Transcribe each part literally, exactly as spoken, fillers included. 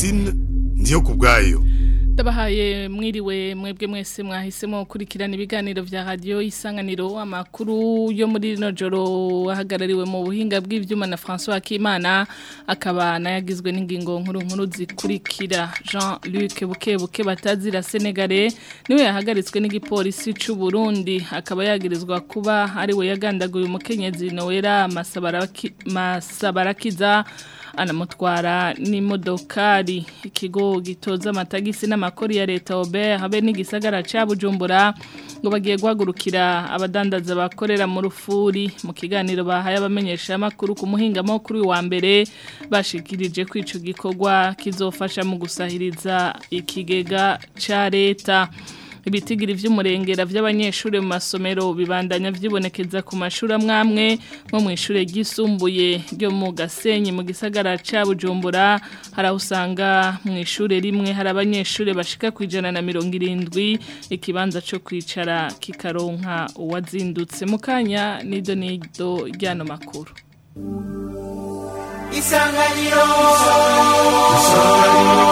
Francine ndiyo kubwayo. Ndabahaye mwiriwe mwebwe mwese mwahisemo kurikirana ibiganiro vya radio Isanganiro amakuru yo muri rino joro ahagarariwe mu buhinga bw'ivyuma na François Kimana akaba nayagizwe n'ingingo nkuru nkuru zikurikira. Jean-Luc Bukebuke Batazira Senegale niwe yahagaritswe n'igipolisi c'u Burundi akaba yagirizwa kuba ari we yagandaguye umukenyezi Noera Masabaraki Masabarakiza anamutwara n'imodokari. Ikigo gitoza amatagisi n'amakori ya leta Ober habe n'igisagara ca Bujumbura ngo bagiye guhagurukira abadandaza bakorera mu rufuri. Mu kiganiro bahaye abamenyesha amakuru ku muhinga makuru wa mbere bashikirije ko ico gikorwa kizofasha mu gusahiriza ikigega ca leta. Ibitigiri vy'umurengera vy'abanyeshure mu masomero bibandanya vyibonekeza ku mashuri amwamwe nko mu ishure ryisumbuye ryo mu Gasenyi mu gisagara ca Bujumbura harahusanga mu ishure rimwe hari abanyeshure bashika kwijana na mirongo irindwi ikibanza co kwicara kikaronka uwazindutse mukanya nido nido ryano makuru. Isanganiro Isanganiro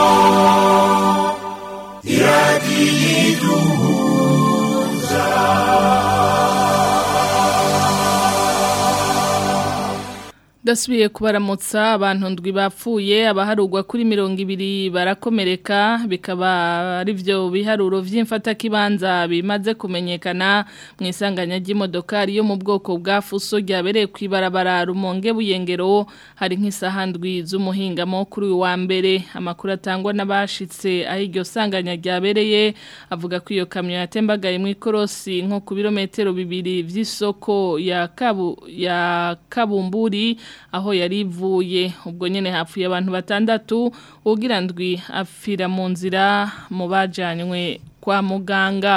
Iradiduza Dasubiye kubaramutsa abantu ndwi bapfuye abaharugwa kuri mirongo ibiri barakomereka bikaba ari byo biharuro vy'imfata kibanza bimaze kumenyekana mu isanganya ry'imodokari yo mu bwoko bwa Fuso ryabereye kwibarabara Rumonge Buyengero hari nk'isaha ndwi z'umuhingamo kuri wa mbere. Amakuru atangwa n'abashitse aho iryo sanganya ryabereye avuga ko iyo kamyo yatembagaye mu ikorosi nko ku birometero bibiri vy'isoko ya Kabu ya Kabumburi aho yarivuye. Ubwo nyene hapfuye abantu batandatu ugira ndwi apfira mu nzira mu bajanywe kwa muganga.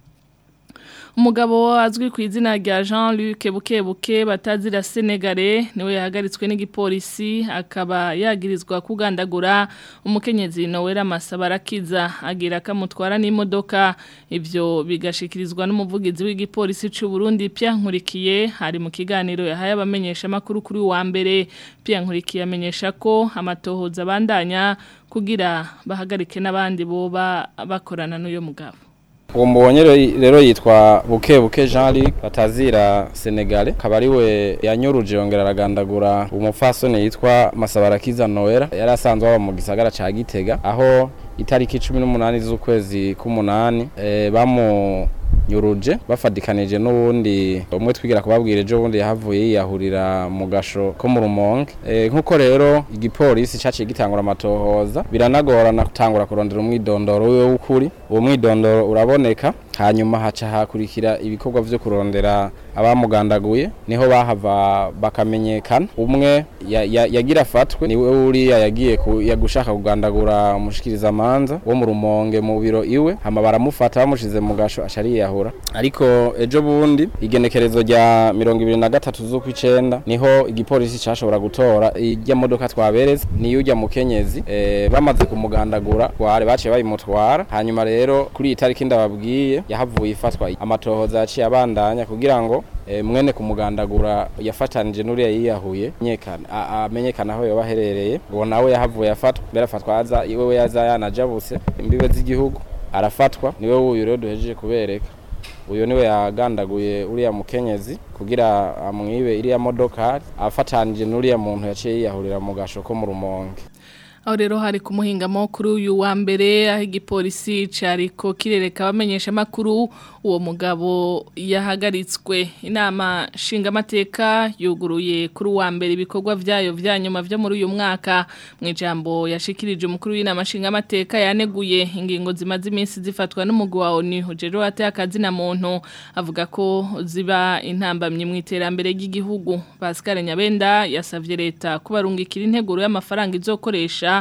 Umugabo azwi ku izina rya Jean-Luc Bukebuke Batazira Senegale niwe yahagaritswe n'igipolisi akaba yagirizwa kugandagura umukenyezi Noera Masabarakiza agira kamutwara n'imodoka. Ivyo bigashikirizwa n'umuvugizi w'igipolisi c'u Burundi Pierre Nkurikiye hari mu kiganiro yahaye abamenyesha makuru kuri wa mbere. Pierre Nkurikiye amenyesha ko amatohoza bandanya kugira bahagarike n'abandi boba bakorana n'uyo mugabo. Uwo mubonye rero yitwa Bukebuke Jean-Luc Batazira Senegale kabari we yanyuruje yongera aragandagura umupfasoni yitwa Masabarakiza Noera yari asanzwe aba mu gisagara ca Gitega aho itariki cumi n'umunani z'ukwezi k'umunani e, bamu nyuruje bafadikanije n'ubundi umwe twigira kubabwira ejo bundi yahavuye yiyahurira mu gasho ko mu Rumonge. E, nkuko rero igipolisi caciye gitangura amatohoza biranagorana gutangura kurondera umwidondoro we w'ukuri. Uwo mwidondoro uraboneka hanyuma haca hakurikira ibikorwa vyo kurondera abamugandaguye niho bahava bakamenyekana. Umwe yagira ya, ya fatwe niwe uri yagiye yagushaka kugandagura umushikiriza manza wo mu Rumonge mu biro iwe hama baramufata bamushize mu gasho ashari yahura. Ariko ejo bundi igenekerezo rya mirongo ibiri na gatatu z'ukwicenda niho igipolisi cashobora gutora ijya modoka twabereze niyo ujya mu Kenyezi e, bamaze kumugandagura kware baciye bayimutwara. Hanyuma rero kuri itariki ndababwiye yahavuye ifatwa amatohoza yaciye abandanya kugira ngo e, mwene kumugandagura yafatanije n'uriya yiyahuye nyekana amenyekana aho yabaherereye ngo nawe yahavuye afatwa berafatwa aza iwe yaza yanajabuse imbibe z'igihugu arafatwa niwe wuyu rero duhejeje kubereka. Uyo niwe yagandaguye uriya mukenyezi kugira amwibe iriya modoka afatanije n'uriya muntu yaciye yiyahurira mu gasho ko mu Rumonge. Aho rero hari ku muhingamo kuri uyu wa mbere aho igipolisi cariko kirereka abamenyesha makuru uwo mugabo yahagaritswe. Inama nshingamateka yuguruye kuri wa mbere ibikorwa vyayo vyanyuma vyo muri uyu mwaka. Mu ijambo yashikirije umukuru w'inama nshingamateka yaneguye ingingo zimaze iminsi zifatwa n'umugwi wa O N U ujejwe ateye akazi na muntu avuga ko ziba intambamye mu iterambere ry'igihugu. Pascal Nyabenda yasavye leta kubarungikira integuro y'amafaranga izokoresha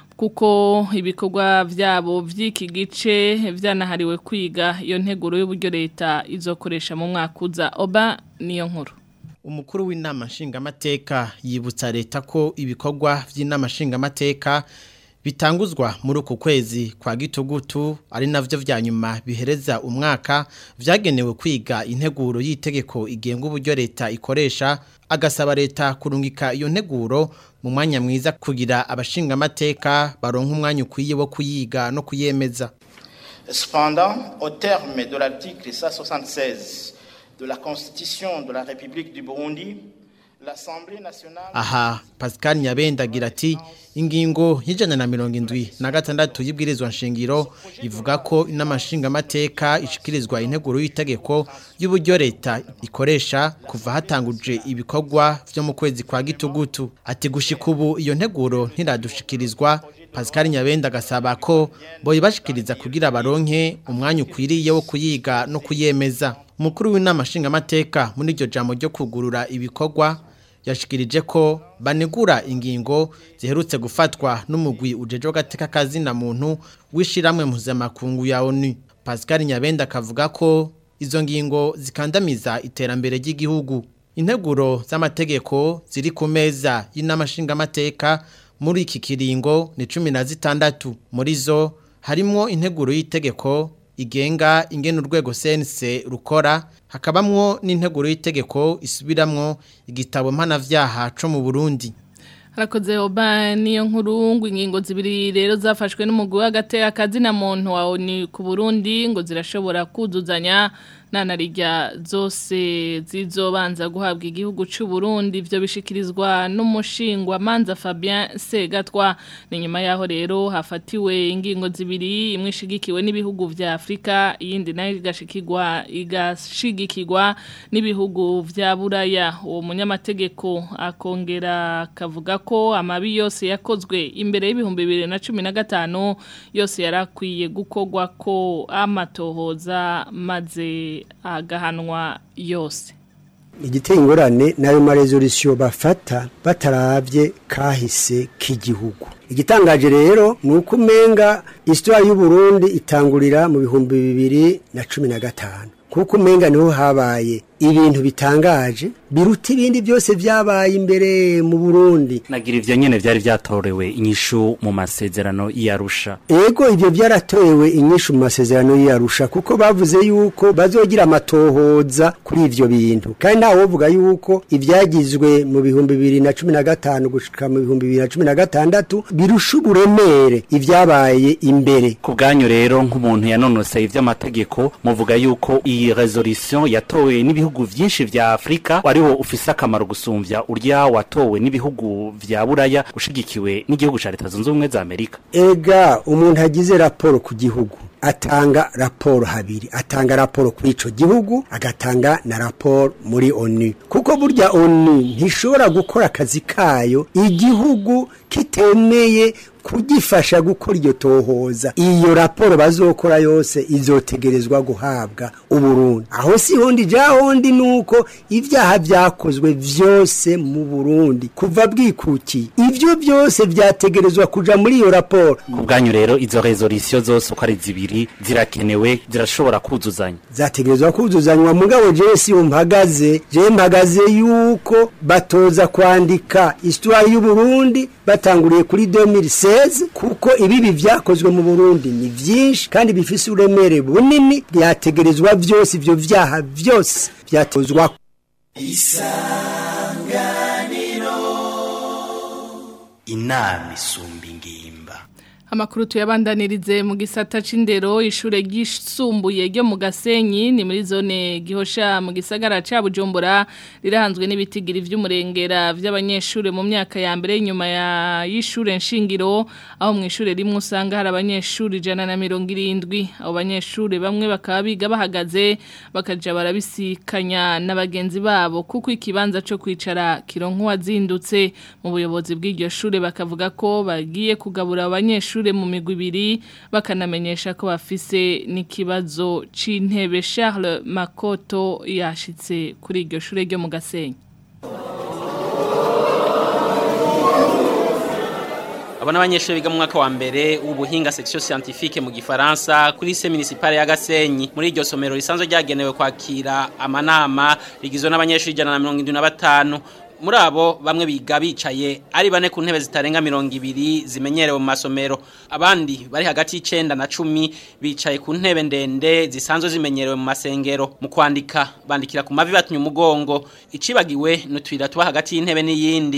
kuko ibikorwa vyabo vy'iki gice vyanahariwe kwiga iyo nteguro y'uburyo leta izokoresha mu mwaka uza. Oba niyo nkuru. Umukuru w'inama nshingamateka yibutsa leta ko ibikorwa vy'inama nshingamateka bitanguzwa muri uku kwezi kwa gitugutu ari navyo vya nyuma bihereza umwaka vyagenewe kwiga integuro y'itegeko igenga uburyo leta ikoresha agasaba leta kurungika iyo nteguro mu mwanya mwiza kugira abashinga amateka baronka umwanya ukwiye wo kuyiga no kuyemeza. Cependant, au terme de l'article cent soixante-seize de la Constitution de la République du Burundi, l'Assemblée nationale... Aha, Pascal Nyabenda agira ati ingingo y'ijana na mirongo indwi na gatandatu y'ibwirizwa nshingiro ivuga ko inamashinga amateka ishikirizwa integuro y'itegeko y'uburyo leta ikoresha kuva hatanguje ibikorwa vyo mu kwezi kwa gitugutu. Ati gushika ubu iyo nteguro ntiradushikirizwa. Pascal Nyabenda agasaba ko boyibashikiriza kugira baronke umwanya ukwiriye wo kuyiga no kuyemeza. Umukuru w'inama nshinga amateka muri iryo jambo ryo kugurura ibikorwa yashikirije ko banegura ingingo ziherutse gufatwa n'umugwi ujeje gateka kazi na muntu wishiramwe mpuzamakungu ya O N U. Pascal Nyabenda akavuga ko izo ngingo zikandamiza iterambere ry'igihugu. Integuro z'amategeko ziri ku meza y'inama nshinga amateka muri iki kiringo ni cumi na zitandatu. Muri zo harimo integuro y'itegeko igenga ingene urwego C N C rukora, hakabamwo n'integuro y'itegeko isubiramwo igitabo mpanavyaha co mu Burundi. Harakoze oba niyo nkuru ngo ingingo zibiri rero zafashwe n'umugwi w'agateka kazi na muntu wa O N U ku Burundi ngo zirashobora kuzuzanya nanarija zose zizobanza guhabwa igihugu c'u Burundi. Ivyo bishikirizwa n'umushingwa manza Fabien Segatwa. Ni nyuma yaho rero hafatiwe ingingo zibiri, imwe ishigikiwe n'ibihugu vya Afrika, iyindi nayo igashikirwa igashigikirwa n'ibihugu vya Buraya. Uwo munyamategeko akongera kavuga ko amabi yose yakozwe imbere y'ibihumbi bibiri na cumi na gatanu yose yarakwiye gukorwa ko amatohoza maze agahanwa yose. Igiteye ingorane nayo maresolution bafata bataravye kahise k'igihugu. Igitangaje rero nuko umenga histoire y'u Burundi itangurira mu bihumbi bibiri na cumi na gatanu. Kuko umenga niho habaye ibintu bitangaje biruta ibindi byose byabaye imbere mu Burundi. Nagira ivyo nyene vyari vyatorewe inyishu mu masezerano y'Arusha. Ego ivyo byaratorewe inyishu mu masezerano y'Arusha kuko bavuze yuko bazogira amatohoza kuri ivyo bintu. Kandi nta wovuga yuko ivyagizwe mu bihumbi bibiri na cumi na gatanu gushika mu bihumbi bibiri na cumi na gatandatu birusha uburemere ivyabaye imbere. Ku bwanyu rero nk'umuntu yanonose ivy'amategeko muvuga yuko iyi resolution yatowe n'ibihugu vyinshi vya Afrika wariho ufise akamaro gusumvya urya watowe n'ibihugu vya Buraya ushigikiwe n'igihugu ca Leta Zunze Ubumwe za Amerika. Ega umuntu agize raporo ku gihugu atanga raporo habiri, atanga raporo kuri ico gihugu agatanga na raporo muri O N U. Kuko burya O N U ntishobora gukora akazi kayo igihugu kitemeye kugifasha gukora iryo tohoza. Iyo raporo bazokora yose izotegerezwa guhabwa uburundi. Aho si hondi ja hondi nuko ivyaha vyakozwe vyose mu Burundi kuva bwikuki ivyo byose vyategerezwa kuja muri iyo raporo. Ku bwanyu rero izo resolution zose uko ari zibiri zirakenewe zirashobora kuzuzanya. Zategerezwa kuzuzanywa mugabo je si umpagaze je mpagaze yuko batoza kwandika histoire y'u Burundi batanguriye kuri deux mille seize kuko ibibi vyakozwe mu Burundi ni vyinshi kandi bifise uremere bunini byategerezwa vyose ivyo vyaha vyose byatozwa. Isanganiro inama isumba ingimba. Amakuru tuyabandanirize mu gisata c'indero ishure gisumbuye ryo mu Gasenyi ni muri zone Gihosha mu gisagara ca Bujumbura rirahanzwe n'ibitigiri vy'umurengera vy'abanyeshure mu myaka ya mbere nyuma ya y'ishure nshingiro aho mu ishure rimwe usanga hari abanyeshure ijana na mirongo irindwi. Abo banyeshure bamwe bakaba biga bahagaze bakaja barabisikanya n'abagenzi babo kuko ikibanza co kwicara kironko wazindutse. Mu buyobozi bw'iryo shure bakavuga ko bagiye kugabura abanyeshure mu migwi ibiri bakanamenyesha ko bafise n'ikibazo c'intebe. Charles Makoto yashitse kuri iryo shure ryo mu Gasenyi. Abana abanyeshure biga mu mwaka wa mbere ubuhinga section scientifique mu gifaransa kuri lycée municipale ya Gasenyi. Muri iryo somero risanzwe ryagenewe kwakira amanama rigizwe n'abanyeshure ijana na mirongo indwi na batanu. muri abo bamwe biga bicaye ari bane ku ntebe zitarenga mirongo ibiri zimenyerewe mu masomero abandi bari hagati y'icenda na cumi bicaye ku ntebe ndende zisanzwe zimenyerewe mu masengero mu kwandika bandikira ku mavi batunye umugongo icibagiwe n'utwira tuba hagati y'intebe n'iyindi.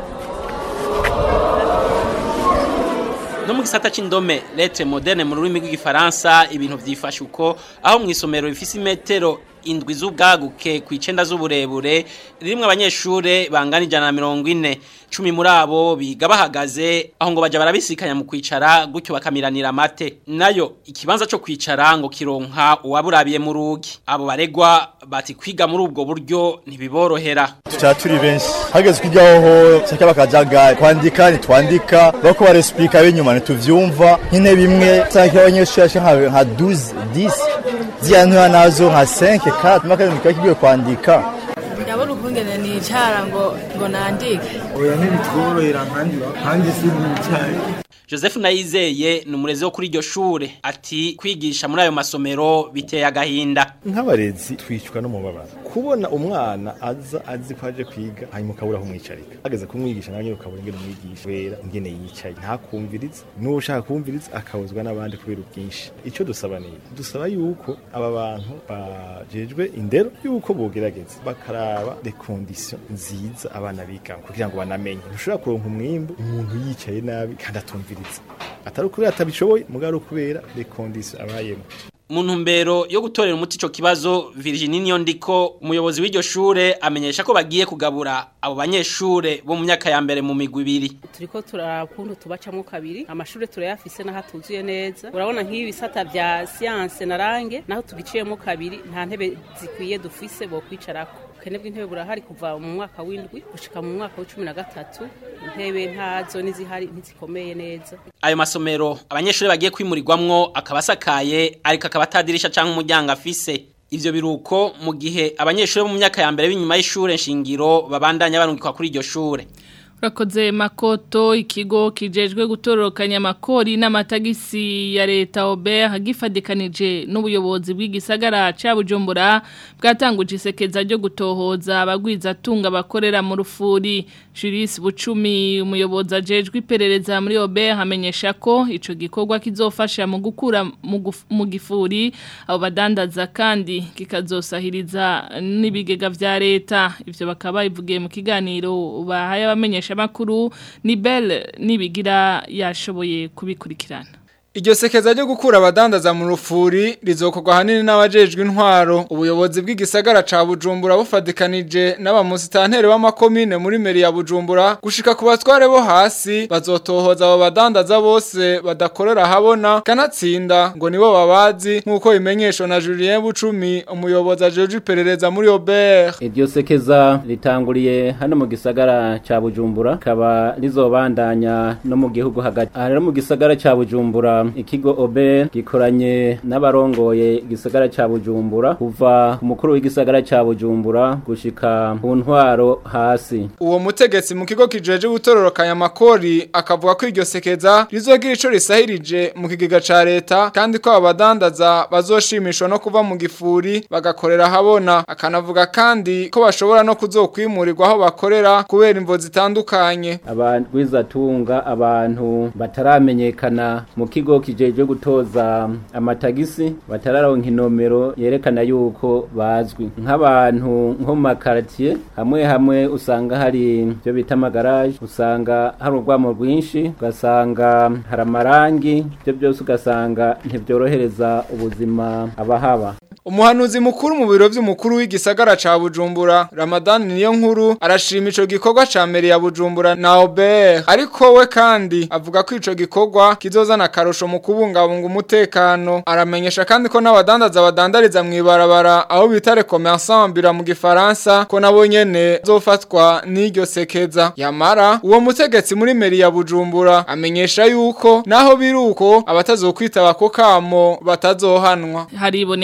No mu gisata c'indome lettre moderne mu rurimi rw'igifaransa ibintu vyifashe uko aho mu isomero bifise imetero indwi z'ubwaguke ku icenda z'uburebure rimwe abanyeshure bangana ijana na mirongo ine cumi muri abo biga bahagaze aho ngo baja barabisikanya mu kwicara gutyo bakamiranira amate nayo ikibanza cyo kwicara ngo kironka uwaburabiye mu rugi abo baregwa bati kwiga muri ubwo buryo ntibiborohera tuca turi benshi hageze kujyaho cyaka bakajaga kwandika nitwandika bako barespika benyuma tuvyumva nk'ine bimwe cyaka abanyeshure nka nka douze dix ziyantu nazo nka cinq quatre maka nikigiye kwandika ndabona ukungene nicara ngo ngo nandike oya ntibitworohera nkandi kandi sindicaye. Joseph Nayizeye ni umurezi wo kuri iryo shure ati kwigisha muri ayo masomero biteye agahinda nk'abarezi twicwa no mubabara kubona umwana aza azi ko aje kwiga hanyuma ukabura aho umwicarika ageze kumwigisha nawe nyine ukabura ingene umwigisha wera ingene yicaye ntakumviriza n'ushaka kumviriza akabuzwa n'abandi kubera ubwinshi icyo dusaba ni dusaba yuko aba bantu bajejwe indero yuko bogerageza bakaraba les conditions nziza abana biga kugira ngo banamenye ushobora kuronka umwimbo umuntu yicaye nabi kandi atumviriza atari ukubera atabishoboye mugaro kubera les conditions abayemo. Mu ntumbero yo gutorera umuti ico kibazo Virginie Niyondiko umuyobozi w'iryo shure amenyesha ko bagiye kugabura abo banyeshure bo mu myaka ya mbere mu migwi ibiri. Turiko turakuntu tubacamo kabiri amashure turayafise naho tuzuye neza urabona nk'ibi bisata vya science na range naho tugiciyemo kabiri nta ntebe zikwiye dufise bo kwicarako kene bw'intebe burahari kuva mu mwaka w'indwi gushika mu mwaka wa cumi na gatatu intebe ntazo nizihari ntizikomeye neza. Ayo masomero abanyeshure bagiye kwimurirwamwo akabasakaye ariko akabatadirishya canke umuryango afise ivyo biruko mu gihe abanyeshure mu myaka ya mbere b'inyuma y'ishure nshingiro babandanya barungikwa kuri iryo shure. Rakoze Makoto ikigo kijejwe gutororokanya amakori n'amatagisi ya leta Obert gifadikanije n'ubuyobozi bw'igisagara ca Bujumbura bwatanguje isekeza ryo gutohoza abagwiza tunga bakorera mu rufuri. Julius Bucumi umuyobozi ajejwe iperereza muri Obert hamenyesha ko ico gikorwa kizofasha mu gukura mu gifuri abo badandaza kandi kikazosahiriza n'ibigega vya leta ivyo bakaba ivugiye mu kiganiro bahaye abamenyesha makuru ni Belle nibigira yashoboye kubikurikirana. Iryo sekeza ryo gukura abadandaza mu rufuri rizokorwa hanini n'abajejwe intwaro ubuyobozi bw'igisagara ca Bujumbura bufadikanije n'abamusitanteri b'amakomine muri meri ya Bujumbura gushika ku batware bo hasi bazotohoza abo badandaza bose badakorera habona kanatsinda ngo nibo babazi nkuko imenyesho na Julien Bucumi umuyobozi ajeje iperereza muri Obert. Iryo sekeza ritanguriye hano mu gisagara ca Bujumbura kaba rizobandanya no mu gihugu hagati aha mu gisagara ca Bujumbura ikigo Obert gikoranye n'abarongoye igisagara ca Bujumbura kuva ku mukuru w'igisagara ca Bujumbura gushika ku ntwaro hasi. Uwo mutegetsi mu kigo kijeje gutororokanya amakori akavuga ko iryo sekeza rizogira ico risahirije mu kigega ca leta kandi ko abadandaza bazoshimishwa no kuva mu gifuri bagakorera habona akanavuga kandi ko bashobora no kuzokwimurirwa aho bakorera kubera imvo zitandukanye. Abagwiza tunga abantu bataramenyekana mu kigo kijeje gutoza amatagisi batararonka inomero yerekana yuko bazwi nk'abantu nko mu makartier hamwe hamwe usanga hari byo bita amagaraje usanga hari urwamo rwinshi ugasanga hari amarangi byo byose ugasanga ntibyorohereza ubuzima abahaba. Umuhanuzi mukuru mu biro by'umukuru w'igisagara ca Bujumbura Ramadan niyo nkuru arashima ico gikorwa ca meri ya Bujumbura na Obert ariko we kandi avuga ko ico gikorwa kizozana karosho mu kubungabunga umutekano aramenyesha kandi ko n'abadandaza badandariza mwibarabara aho bitare commerçant bira mu gifaransa ko nabo nyene zofatwa n'iryo sekeza yamara uwo mutegetsi muri meri ya Bujumbura amenyesha yuko naho biruko abatazokwitaba ko kamo batazohanwa. Haribonekeza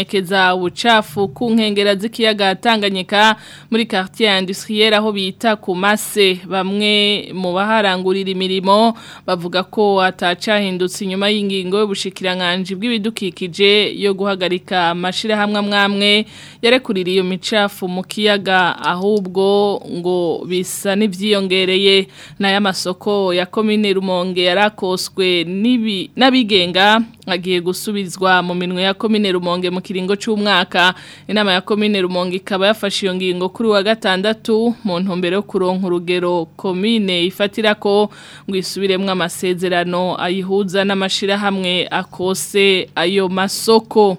guta ubucafu ku nkengera z'ikiyaga Tanganyika muri quartier industriel aho bita ku Mase. Bamwe mu baharangurira imirimo bavuga ko atacahindutse inyuma y'ingingo y'ubushikiranganje bw'ibidukikije yo guhagarika amashirahamwe amwamwe yarekurira iyo micafu mu kiyaga, ahubwo ngo bisa n'ivyiyongereye. N'aya masoko ya komine Rumonge yarakoswe nibi nabigenga agiye gusubizwa mu minwe ya komine Rumonge mu kiringo c'umwaka. Inama ya komine Rumonge ikaba yafashe iyo ngingo kuri wa gatandatu mu ntumbero yo kuronka urugero komine ifatira ko ngo isubiremwe amasezerano ayihuza n'amashirahamwe akose ayo masoko.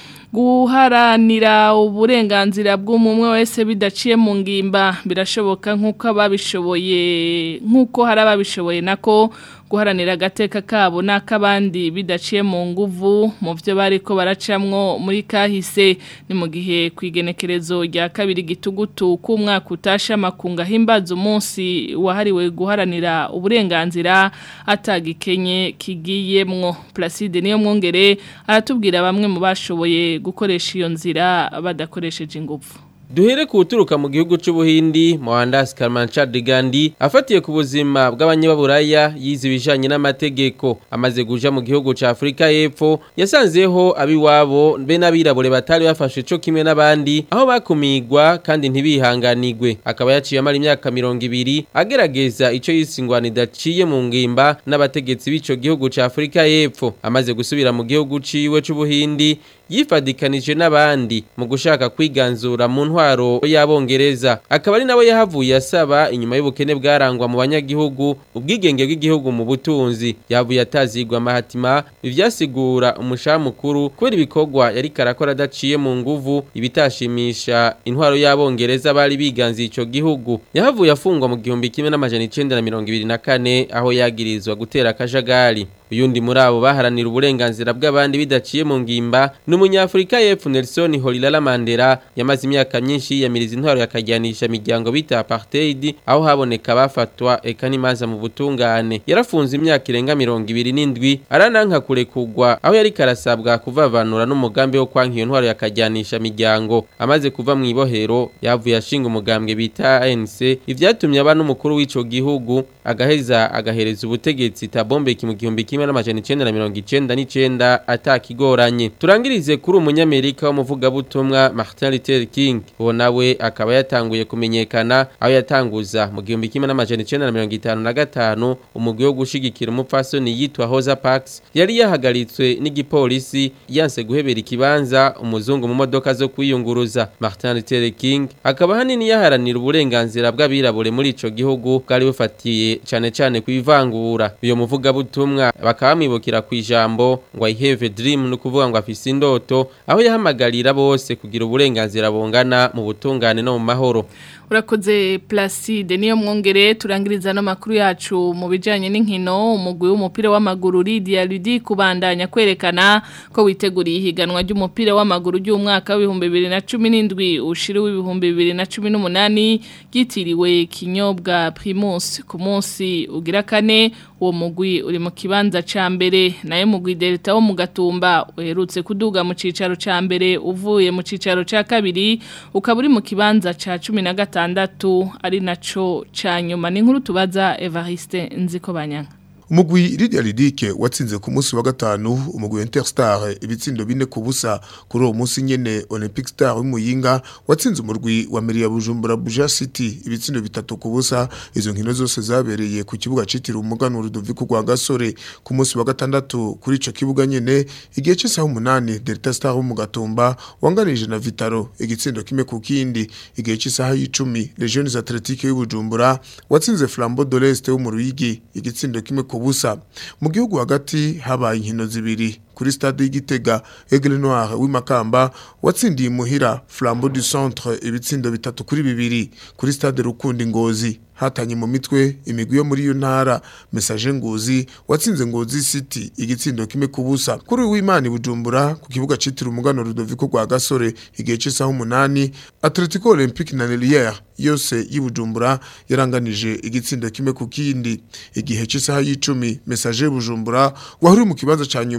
Guharanira uburenganzira bw'umumwe wese bidaciye mu ngimba birashoboka nk'uko ababishoboye nk'uko hari ababishoboye nako guharanira agateka kabo n'akabandi bidaciye mu nguvu mu byo bariko baracamwo muri kahise. Ni mu gihe kwigenekerezo rya kabiri gitugutu ku mwaka utasha makunga himbaza umunsi wahariwe guharanira uburenganzira atagikenye kigiyemwo. Placide niyo mwongere aratubwira bamwe mu bashoboye gukoresha iyo nzira badakoresheje ingufu. Duhere kuturuka mu gihugu c'Ubuhindi, Mohandas Karmanchad Gandhi afatiye ku buzima bw'abanyaburaya yize ibijanye n'amategeko. Amaze guja mu gihugu ca Afrika y'Epfo yasanzeho abiwabo be n'abirabure batari bafashe co kimwe n'abandi aho bakumigwa kandi ntibihanganigwe. Akaba yaciye amara imyaka mirongo ibiri agerageza ico yisingwana idaciye mu ngimba n'abategetsi b'ico gihugu ca Afrika y'Epfo. Amaze gusubira mu gihugu ciwe c'Ubuhindi yifadikanije n'abandi mu gushaka kwiganzura mu ntwaro y'abongereza. Akaba ari nawe yahavuye asaba inyuma y'ubukene bwarangwa mu banyagihugu ubwigenge bw'igihugu mu butunzi. Yavuye atazigwa Mahatma ivyasigura umushaha mukuru kubera ibikorwa yari karakora adaciye mu nguvu ibitashimisha intwaro y'abongereza bari biganziye ico gihugu. Yahavuye afungwa mu gihumbi kimwe n'amajana icenda na mirongo ibiri na kane aho yagirizwa gutera akajagari. Uyundi muri abo baharanira uburenganzira bw'abandi bidaciye mu ngimba n'umunyafrika y'Epfo Nelson Holilala Mandela yamaze imyaka myinshi yamiriza intwaro yakajyanisha imiryango bita apartheid aho haboneka bafatwa eka nimaza mu butungane. Yarafunze imyaka irenga mirongo ibiri n'indwi arananka kurekugwa aho yari karasabwa kuvavanura n'umugambi wo kwanka iyo ntwaro yakajyanisha imiryango. Amaze kuva mu ibohero yavuye ashinga umugambwe bita A N C ivyatumye aba n'umukuru w'ico gihugu agaheza agahereza ubutegetsi Tabombeki mu gihumbi kimwe n'amajana icenda na mirongo icenda n'icenda atakigoranye. Turangirize kuri umunyamerika w'umuvugabutumwa Martin Luther King. Uwo nawe akaba yatanguye kumenyekana aho yatanguza mu gihumbi kimwe n'amajana icenda na mirongo itanu na gatanu umugwi wo gushigikira umupfasoni yitwa Rosa Parks yari yahagaritswe n'igipolisi yanse guhebera ikibanza umuzungu mu modoka zo kwiyunguruza. Martin Luther King akaba hanini yaharanira uburenganzira bw'abirabure muri ico gihugu bwari bufatiye cane cane kwivangura. Uyo muvugabutumwa bakaba mwibukira ku ijambo ngo I have a dream no kuvuga ngo afise indoto aho yahamagarira bose kugira uburenganzira bungana mu butungane no mu mahoro. Urakoze Placide niyo mwongere turangiriza no makuru yacu mu bijanye n'inkino. Umugwi w'umupira w'amaguru Lydia Ludi kubandanya kwerekana ko witeguriye ihiganwa ry'umupira w'amaguru ry'umwaka w'ibihumbi bibiri na cumi n'indwi ushiri w'ibihumbi bibiri na cumi n'umunani gitiriwe Kinyobwa Primus ku munsi ugira kane. Uwo mugwi uri mu kibanza ca mbere naye mugwi Delta wo mu Gatumba uherutse kuduga mu cicaro ca mbere uvuye mu cicaro ca kabiri ukaba uri mu kibanza ca cumi na gatandatu ari naco ca nyuma. Ni nkuru tubaza Evariste Nzikobanyanga. Umugwi Lydia Lidike watsinze ku munsi wa gatanu umugwi Interstar ibitsindo bine ku busa. Kuri uwo munsi nyene Olympic Star w'Imuyinga watsinze umurwi wa Meriya Bujumbura Buja City ibitsindo bitatu ku busa. Izo nkino zose zabereye ku kibuga citiriwe umugano Rudoviko kwa Gasore. Ku munsi wa gatandatu kuri ico kibuga nyene igihe cy'isaha umunani Delta Star wo mu Gatumba wanganije na Vitaro igitsindo kimwe ku kindi. Igihe cy'isaha y'icumi Legiones Athletique y'Ubujumbura watsinze Flambeau de l'Est wo mu Ruyigi igitsindo kimwe kubusa. Mu gihugu hagati habaye inkino zibiri kuri stade y'Igitega Aigle Noir w'imakamba watsindiye muhira Flambeau du Centre ibitsindo bitatu kuri bibiri. Kuri stade Rukundi Ngozi hatanye mu mitwe imigwi yo muri iyo ntara Message Ngozi watsinze Ngozi City igitsindo kimwe kubusa. Kuri w'Imana Bujumbura ku kibuga citiriwe umugano Rudoviko kwa Gasore igihe cy'isaha umunani Atletico Olympique na Lelière yose y'Ibujumbura yaranganije igitsindo kimwe ku kindi. Igihe cy'isaha y'icumi Message Bujumbura wahuri mu kibanza ca nyuma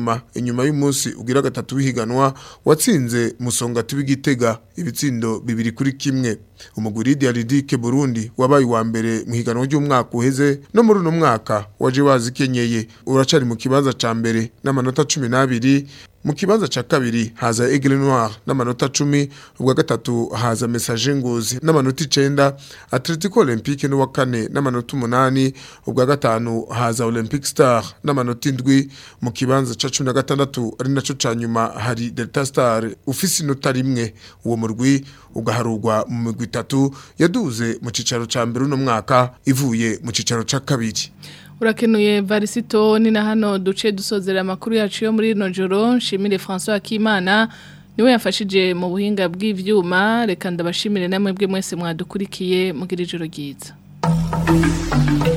inyuma y'umunsi ugira gatatu w'ihiganwa watsinze Musongati w'Igitega ibitsindo bibiri kuri kimwe. Umugwi Diaridike Burundi wabaye wa mbere mu higanwa ry'umwaka uheze no muri uno mwaka waje wazikenyeye uracari mu kibanza ca mbere n'amanota cumi n'abiri. Mu kibanza ca kabiri haza Aigle Noir n'amanota cumi, ubwa gatatu haza Message Ngozi n'amanota icenda, Atletico Olympique n'uwa kane n'amanota umunani, ubwa gatanu haza Olympic Star n'amanota indwi. Mu kibanza ca cumi na gatandatu ari naco ca nyuma hari Delta Star ufise inota rimwe. Uwo murwi ugaharurwa mu migwi itatu yaduze mu cicaro ca mbere uno mwaka ivuye mu cicaro ca kabiri. Urakenuye Varisito ni na hano duce dusozera amakuru yacu yo muri rino joro. Nshimire François Akimana niwe yafashije mu buhinga bw'ivyuma. Reka ndabashimire namwe bwe mwese mwadukurikiye mugira ijoro ryiza.